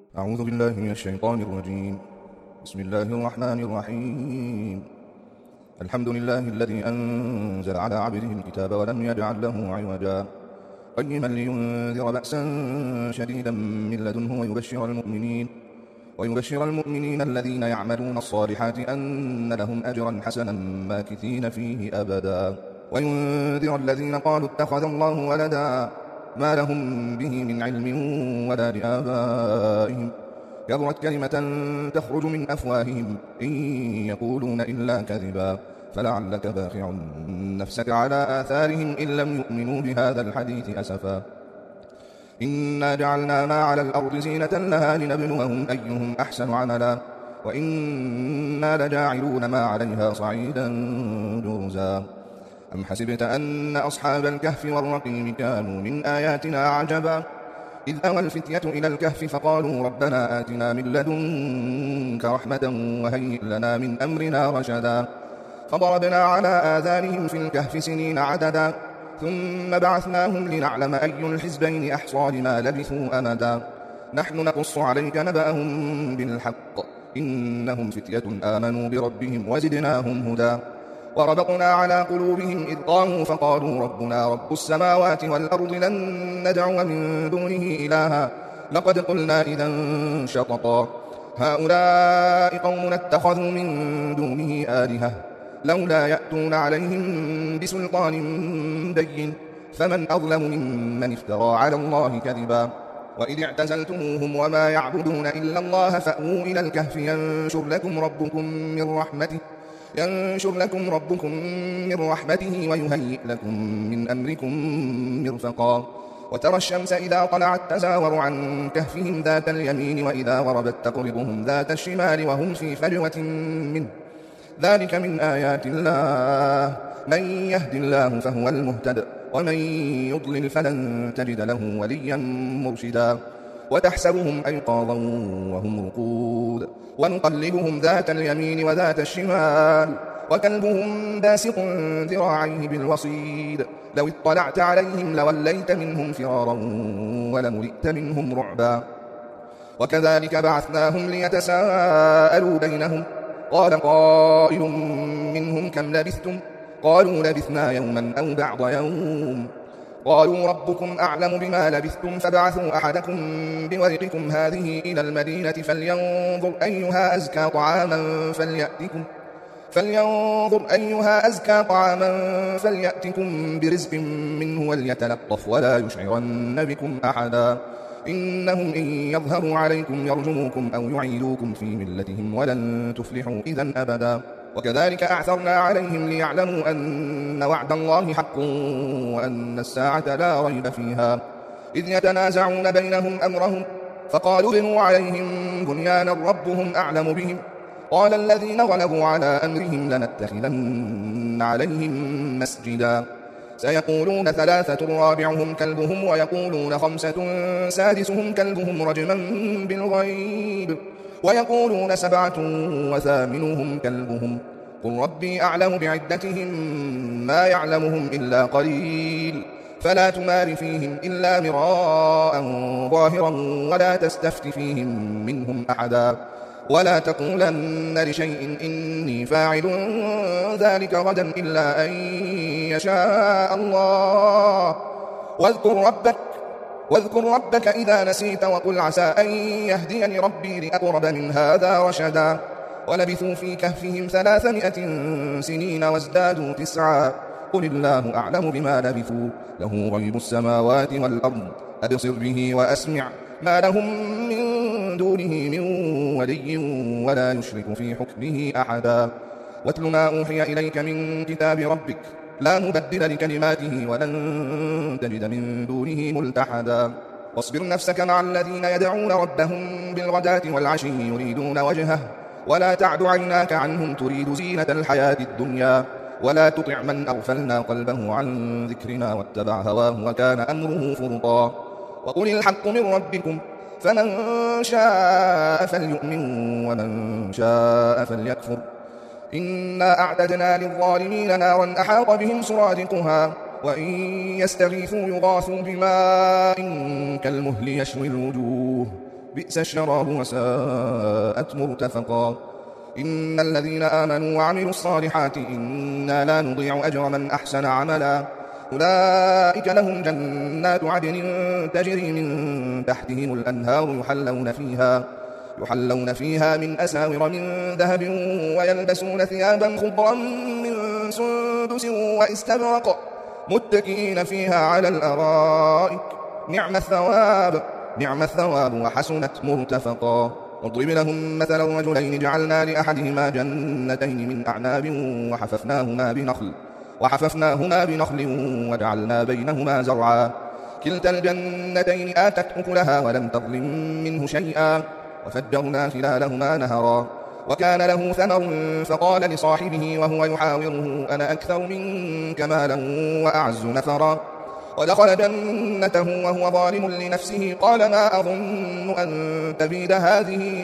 أعوذ بالله من الشيطان الرجيم. بسم الله الرحمن الرحيم. الحمد لله الذي أنزل على عبده الكتاب ولم يجعل له عوجا قيما لينذر بأسا شديدا من لدنه ويبشر المؤمنين الذين يعملون الصالحات أن لهم أجرا حسنا ماكثين فيه أبدا وينذر الذين قالوا اتخذ الله ولدا ما لهم به من علم ولا لآبائهم كبرت كلمة تخرج من أفواههم إن يقولون إلا كذبا فلعلك باخع نفسك على آثارهم إن لم يؤمنوا بهذا الحديث أسفا إنا جعلنا ما على الأرض زينة لها لنبلوهم أيهم أحسن عملا وإنا لجاعلون ما عليها صعيدا جرزا أم حسبت أن أصحاب الكهف والرقيم كانوا من آياتنا عجبا إذ أوى الفتية إلى الكهف فقالوا ربنا آتنا من لدنك رحمة وهيئ لنا من أمرنا رشدا فضربنا على آذانهم في الكهف سنين عددا ثم بعثناهم لنعلم أي الحزبين أحصى لما لبثوا أمدا نحن نقص عليك نبأهم بالحق إنهم فتية آمنوا بربهم وزدناهم هدى وربطنا على قلوبهم إذ قاموا فقالوا ربنا رب السماوات والأرض لن ندعو من دونه إلها لقد قلنا إذا شططا هؤلاء قومنا اتخذوا من دونه آلهة لولا يأتون عليهم بسلطان بين فمن أظلم ممن افترى على الله كذبا وإذ اعتزلتموهم وما يعبدون إلا الله فأووا إلى الكهف ينشر لكم ربكم من رحمته ويهيئ لكم من أمركم مرفقا وترى الشمس إذا طلعت تزاور عن كهفهم ذات اليمين وإذا غربت تقرضهم ذات الشمال وهم في فجوة منه ذلك من آيات الله من يهد الله فهو المهتد ومن يضلل فلن تجد له وليا مرشدا وتحسبهم أيقاظا وهم رقود ونقلبهم ذات اليمين وذات الشمال وكلبهم باسط ذراعيه بالوصيد لو اطلعت عليهم لوليت منهم فرارا ولملئت منهم رعبا وكذلك بعثناهم ليتساءلوا بينهم قال قائل منهم كم لبثتم قالوا لبثنا يوما أو بعض يوم قالوا ربكم أعلم بما لبثتم فابعثوا أحدكم بورقكم هذه إلى المدينة فلينظر أيها أزكى طعاما فليأتكم برزق منه وليتلطف ولا يشعرن بكم أحدا إنهم إن يظهروا عليكم يرجموكم أو يعيدوكم في ملتهم ولن تفلحوا إذا أبدا وكذلك أعثرنا عليهم ليعلموا أن وعد الله حق وأن الساعة لا ريب فيها إذ يتنازعون بينهم أمرهم فقالوا ابنوا عليهم بنيانا ربهم أعلم بهم قال الذين غلبوا على أمرهم لنتخذن عليهم مسجدا سيقولون 3 رابعهم كلبهم ويقولون 5 سادسهم كلبهم رجما بالغيب ويقولون 7 وثامنهم كلبهم قل ربي أعلم بعدتهم ما يعلمهم إلا قليل فلا تمار فيهم إلا مراء ظاهرا ولا تستفت فيهم منهم أحدا ولا تقولن لشيء إني فاعل ذلك غدا إلا أن يشاء الله واذكر ربك إذا نسيت وقل عسى أن يهديني ربي لأقرب من هذا رشدا ولبثوا في كهفهم 300 سنين وازدادوا 9 قل الله أعلم بما لبثوا له غيب السماوات والأرض أبصر به وأسمع ما لهم من دونه من ولي ولا يشرك في حكمه أحدا واتل ما أوحي إليك من كتاب ربك لا مبدل لكلماته ولن تجد من دونه ملتحدا واصبر نفسك مع الذين يدعون ربهم بالغداة والعشي يريدون وجهه ولا تعد عيناك عنهم تريد زينة الحياة الدنيا ولا تطع من أغفلنا قلبه عن ذكرنا واتبع هواه وكان أمره فرطا وقل الحق من ربكم فمن شاء فليؤمن ومن شاء فليكفر إنا أعتدنا للظالمين نارا أحاط بهم سرادقها وإن يستغيثوا يغاثوا بماء كالمهل يشوي الوجوه بئس الشراب وساءت مرتفقا إن الذين آمنوا وعملوا الصالحات إنا لا نضيع أجر من أحسن عملا أولئك لهم جنات عدن تجري من تحتهم الأنهار يحلون فيها من أساور من ذهب ويلبسون ثيابا خضرا من سندس واستبرق متكئين فيها على الأرائك نعم الثواب وحسنت مرتفقا واضرب لهم مثلا رجلين جعلنا لأحدهما جنتين من أعناب وحففناهما بنخل وجعلنا بينهما زرعا كلتا الجنتين آتت أكلها ولم تظلم منه شيئا وفجرنا خلالهما نهرا وكان له ثمر فقال لصاحبه وهو يحاوره أنا أكثر منك مالا وأعز نفرا ودخل جنته وهو ظالم لنفسه قال ما أظن أن تبيد هذه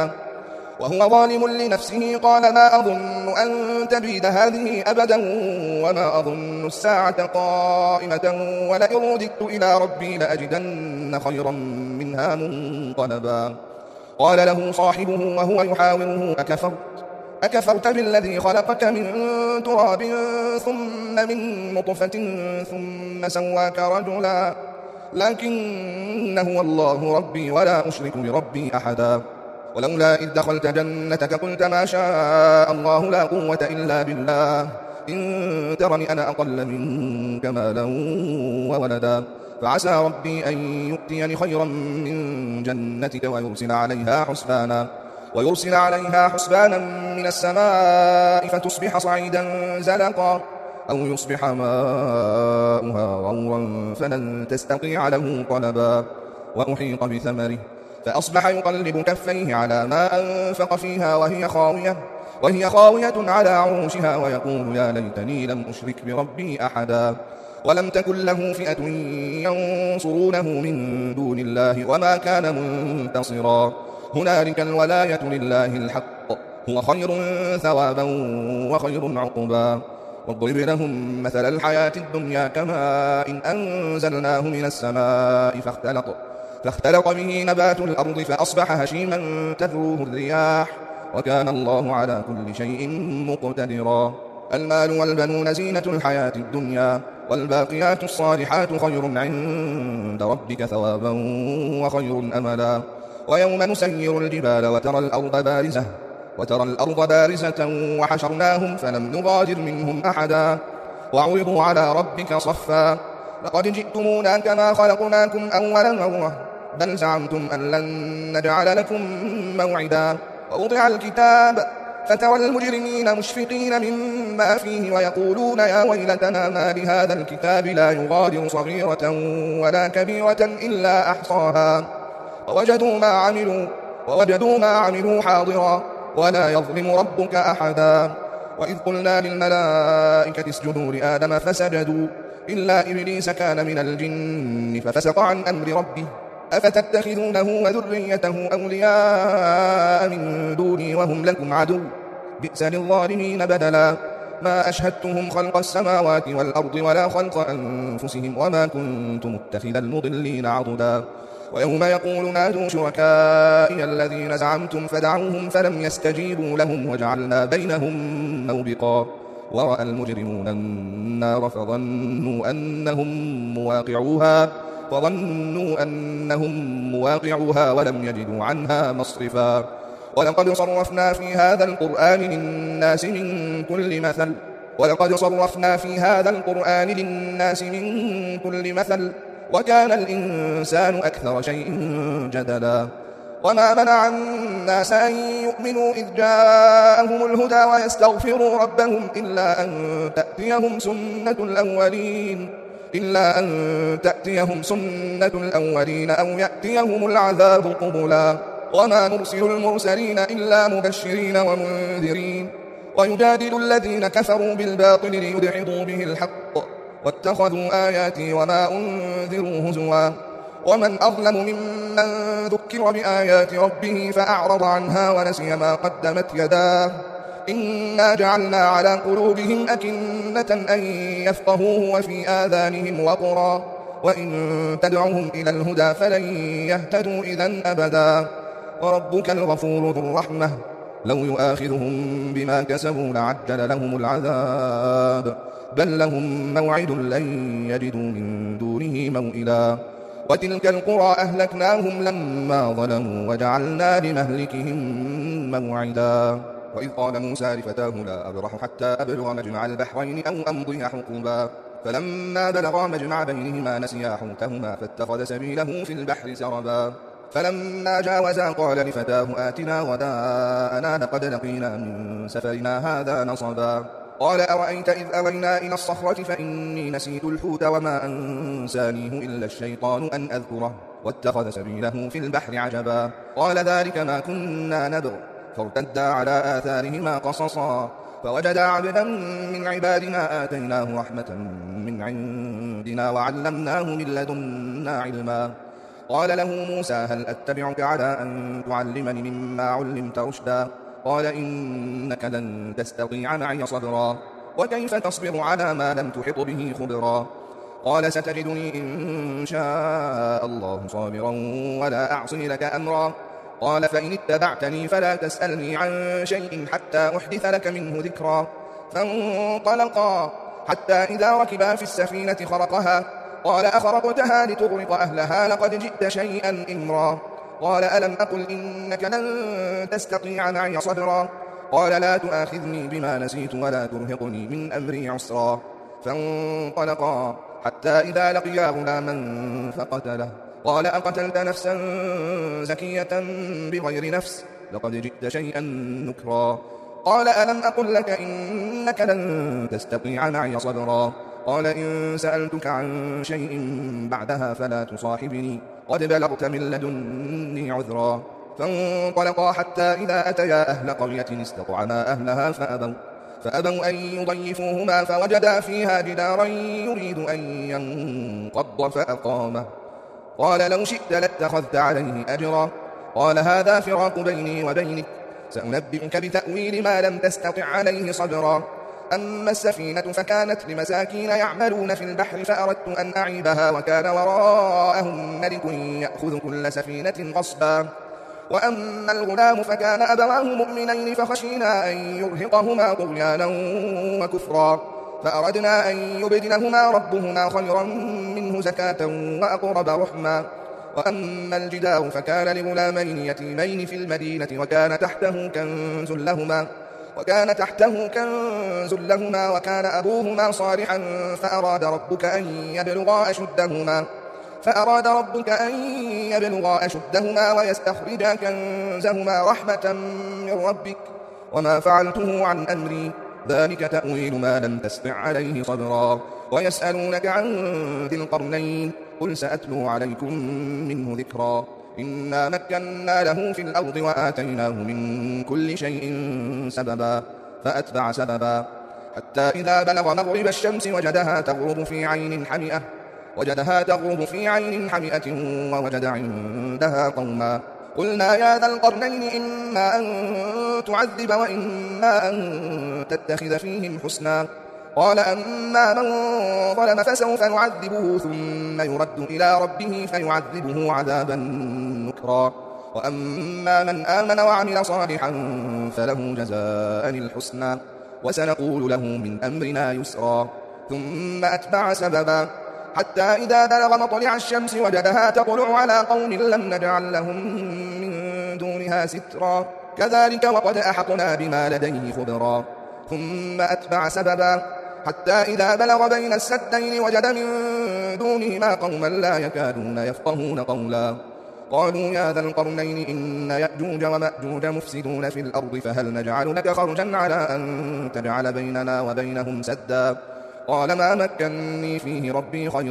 أبدا وما أظن الساعة قائمة ولئن رددت إلى ربي لأجدن خيرا منها منقلبا قال له صاحبه وهو يحاوره أكفرت بالذي خلقك من تراب ثم من نطفة ثم سواك رجلا لكن هو الله ربي ولا أشرك بربي أحدا ولولا إذ دخلت جنتك قلت ما شاء الله لا قوة إلا بالله إن ترني أنا أقل منك مالا وولدا فعسى ربي أن يؤتيني خيرا من جنتك ويرسل عليها حسبانا من السماء فتصبح صعيدا زلقا أو يصبح ماؤها غورا فلن تستطيع له طلبا وأحيط بثمره فأصبح يقلب كفيه على ما أنفق فيها وهي خاوية على عروشها ويقول يا ليتني لم أشرك بربي أحدا ولم تكن له فئة ينصرونه من دون الله وما كان منتصرا هنالك الولاية لله الحق هو خير ثوابا وخير عقبا واضرب لهم مثل الحياة الدنيا كماء إن أنزلناه من السماء فاختلط به نبات الأرض فأصبح هشيما تذروه الرياح وكان الله على كل شيء مقتدرا المال والبنون زينة الحياة الدنيا والباقيات الصالحات خير عند ربك ثوابا وخير أملا ويوم نسير الجبال وترى الأرض بارزة وحشرناهم فلم نغادر منهم أحدا وعرضوا على ربك صفا لقد جئتمونا كما خلقناكم أول مرة بل زعمتم أن لن نجعل لكم موعدا ووضع الكتاب فترى المجرمين مشفقين مما فيه ويقولون يا ويلتنا ما لهذا الكتاب لا يغادر صغيرة ولا كبيرة إلا أحصاها ووجدوا ما عملوا حاضرا ولا يظلم ربك أحدا وإذ قلنا للملائكة اسجدوا لآدم فسجدوا إلا إبليس كان من الجن ففسق عن أمر ربه أفتتخذونه وذريته أولياء من دوني وهم لكم عدو بئس للظالمين بدلا ما أشهدتهم خلق السماوات والأرض ولا خلق أنفسهم وما كنت متخذ المضلين عضدا ويوم يقول نادوا شركائي الذين زعمتم فدعوهم فلم يستجيبوا لهم وجعلنا بينهم موبقا ورأى المجرمون النار فظنوا أنهم مواقعوها ولم يجدوا عنها مصرفا ولقد صرفنا في هذا القرآن للناس من كل مثل وكان الإنسان أكثر شيء جدلا وما منع الناس أن يؤمنوا إذ جاءهم الهدى ويستغفروا ربهم إلا أن تأتيهم سنة الأولين أو يأتيهم العذاب قبلا وما نرسل المرسلين إلا مبشرين ومنذرين ويجادل الذين كفروا بالباطل ليدحضوا به الحق واتخذوا آياتي وما أنذروا هزوا ومن أظلم ممن ذكر بآيات ربه فأعرض عنها ونسي ما قدمت يداه إنا جعلنا على قلوبهم أكنة أن يفقهوه وفي آذانهم وقرا وإن تدعهم إلى الهدى فلن يهتدوا إذا أبدا وربك الغفور ذو الرحمة لو يؤاخذهم بما كسبوا لعجل لهم العذاب بل لهم موعد لن يجدوا من دونه موئلا وتلك القرى أهلكناهم لما ظلموا وجعلنا لمهلكهم موعدا وإذ قال موسى لفتاه لا أبرح حتى أبلغ مجمع البحرين أو أمضي حقبا فلما بلغا مجمع بينهما نسيا حوتهما فاتخذ سبيله في البحر سربا فلما جاوزا قال لفتاه آتنا وداءنا لقد لقينا من سفرنا هذا نصبا قال أرأيت إذ أوينا إلى الصخرة فإني نسيت الحوت وما أنسانيه إلا الشيطان أن أذكره واتخذ سبيله في البحر عجبا قال ذلك ما كنا نبغ فارتدا على آثارهما قصصا فوجدا عبدا من عبادنا آتيناه رحمة من عندنا وعلمناه من لدنا علما قال له موسى هل أتبعك على أن تعلمني مما علمت رشدا قال إنك لن تستطيع معي صبرا وكيف تصبر على ما لم تحط به خبرا قال ستجدني إن شاء الله صابرا ولا أعصي لك أمرا قال فإن اتبعتني فلا تسألني عن شيء حتى أحدث لك منه ذكرا فانطلقا حتى إذا ركبا في السفينة خرقها قال أخرقتها لتغرق أهلها لقد جئت شيئا إمرا قال ألم أقل إنك لن تستطيع معي صبرا قال لا تؤاخذني بما نسيت ولا ترهقني من أمري عسرا فانطلقا حتى إذا لقيا غلاما فقتله قال أقتلت نفسا زكية بغير نفس لقد جئت شيئا نكرا قال ألم أقل لك إنك لن تستطيع معي صبرا قال إن سألتك عن شيء بعدها فلا تصاحبني قد بلغت من لدني عذرا فانطلقا حتى إذا أتيا أهل قرية استطعما أهلها فأبوا أن يضيفوهما فوجدا فيها جدارا يريد أن ينقض فأقامه قال لو شئت لاتخذت عليه أجرا قال هذا فراق بيني وبينك سأنبئك بتأويل ما لم تستطع عليه صبرا أما السفينة فكانت لمساكين يعملون في البحر فأردت أن أعيبها وكان وراءهم ملك يأخذ كل سفينة غصبا وأما الغلام فكان أبواه مؤمنين فخشينا أن يرهقهما طغيانا وكفرا فأردنا أن يبدلهما ربهما خيرا منه زكاة وأقرب رحما وأما الجدار فكان لغلامين يتيمين في المدينة وكان تحته كنز لهما وكان أبوهما صالحا فأراد ربك أن يبلغا أشدهما ويستخرجا كنزهما رحمة من ربك وما فعلته عن أمري ذلك تأويل ما لم تستطع عليه صبرا ويسألونك عن ذي القرنين قل سأتلو عليكم منه ذكرا إنا مكنا له في الأرض وآتيناه من كل شيء سببا فأتبع سببا حتى إذا بلغ مغرب الشمس وجدها تغرب في عين حمئة ووجد عندها قوما قلنا يا ذا القرنين إما أن تعذب وإما أن تتخذ فيهم حسنا قال أما من ظلم فسوف نعذبه ثم يرد إلى ربه فيعذبه عذابا نكرا وأما من آمن وعمل صالحا فله جزاء الحسنى وسنقول له من أمرنا يسرا ثم أتبع سببا حتى إذا بلغ مطلع الشمس وجدها تطلع على قوم لم نجعل لهم من دونها سترا كذلك وقد أحطنا بما لديه خبرا ثم أتبع سببا حتى إذا بلغ بين السدين وجد من دونهما قوما لا يكادون يفقهون قولا قالوا يا ذا القرنين إن يأجوج ومأجوج مفسدون في الأرض فهل نجعل لك خرجا على أن تجعل بيننا وبينهم سدا قال ما مكنني فيه ربي خير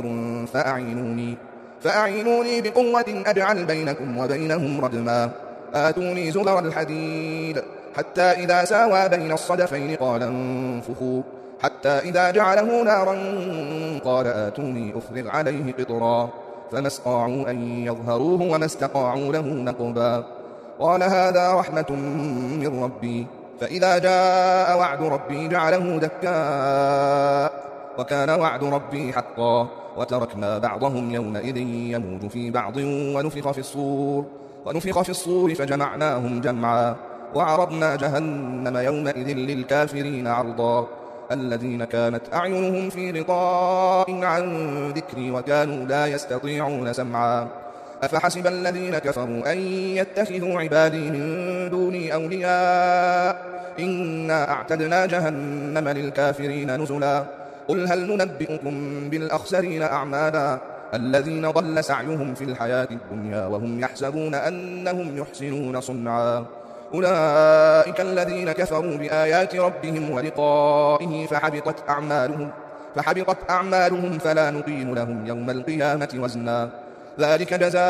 فأعينوني بقوة أجعل بينكم وبينهم ردما آتوني زبر الحديد حتى إذا ساوى بين الصدفين قال انفخوا حتى إذا جعله نارا قال آتوني أفرغ عليه قطرا فما استطاعوا أن يظهروه وما استطاعوا له نقبا قال هذا رحمة من ربي فإذا جاء وعد ربي جعله دكاء وكان وعد ربي حقا. وتركنا بعضهم يومئذ يموج في بعض ونفخ في الصور فجمعناهم جمعا. وعرضنا جهنم يومئذ للكافرين عرضا. الذين كانت أعينهم في غطاء عن ذكري وكانوا لا يستطيعون سمعا. أفحسب الذين كفروا أن يتخذوا عبادي من دوني أولياء إنا أعتدنا جهنم للكافرين نزلا. قل هل ننبئكم بالأخسرين أعمالا الذين ضل سعيهم في الحياة الدنيا وهم يحسبون أنهم يحسنون صنعا. أولئك الذين كفروا بآيات ربهم ولقائه فحبطت أعمالهم فلا نقيم لهم يوم القيامة وزنا. ذلك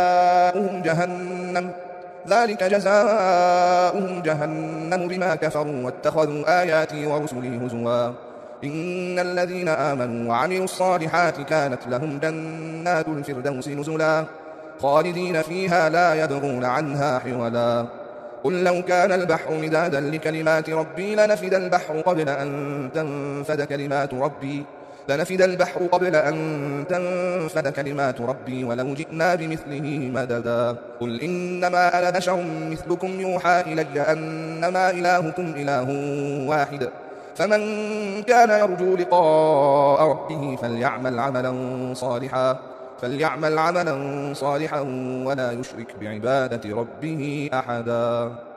جزاؤهم جهنم بما كفروا واتخذوا آياتي ورسلي هزوا. إن الذين آمنوا وعملوا الصالحات كانت لهم جنات الفردوس نزلا خالدين فيها لا يبغون عنها حولا. قل لو كان البحر مدادا لكلمات ربي لنفد البحر قبل أن تنفد كلمات ربي ولو جئنا بمثله مددا. قل إنما أنا بشر مثلكم يوحى إلي أنما إلهكم إله واحد فمن كان يرجو لقاء ربه فليعمل عملا صالحا ولا يشرك بعبادة ربه أحدا.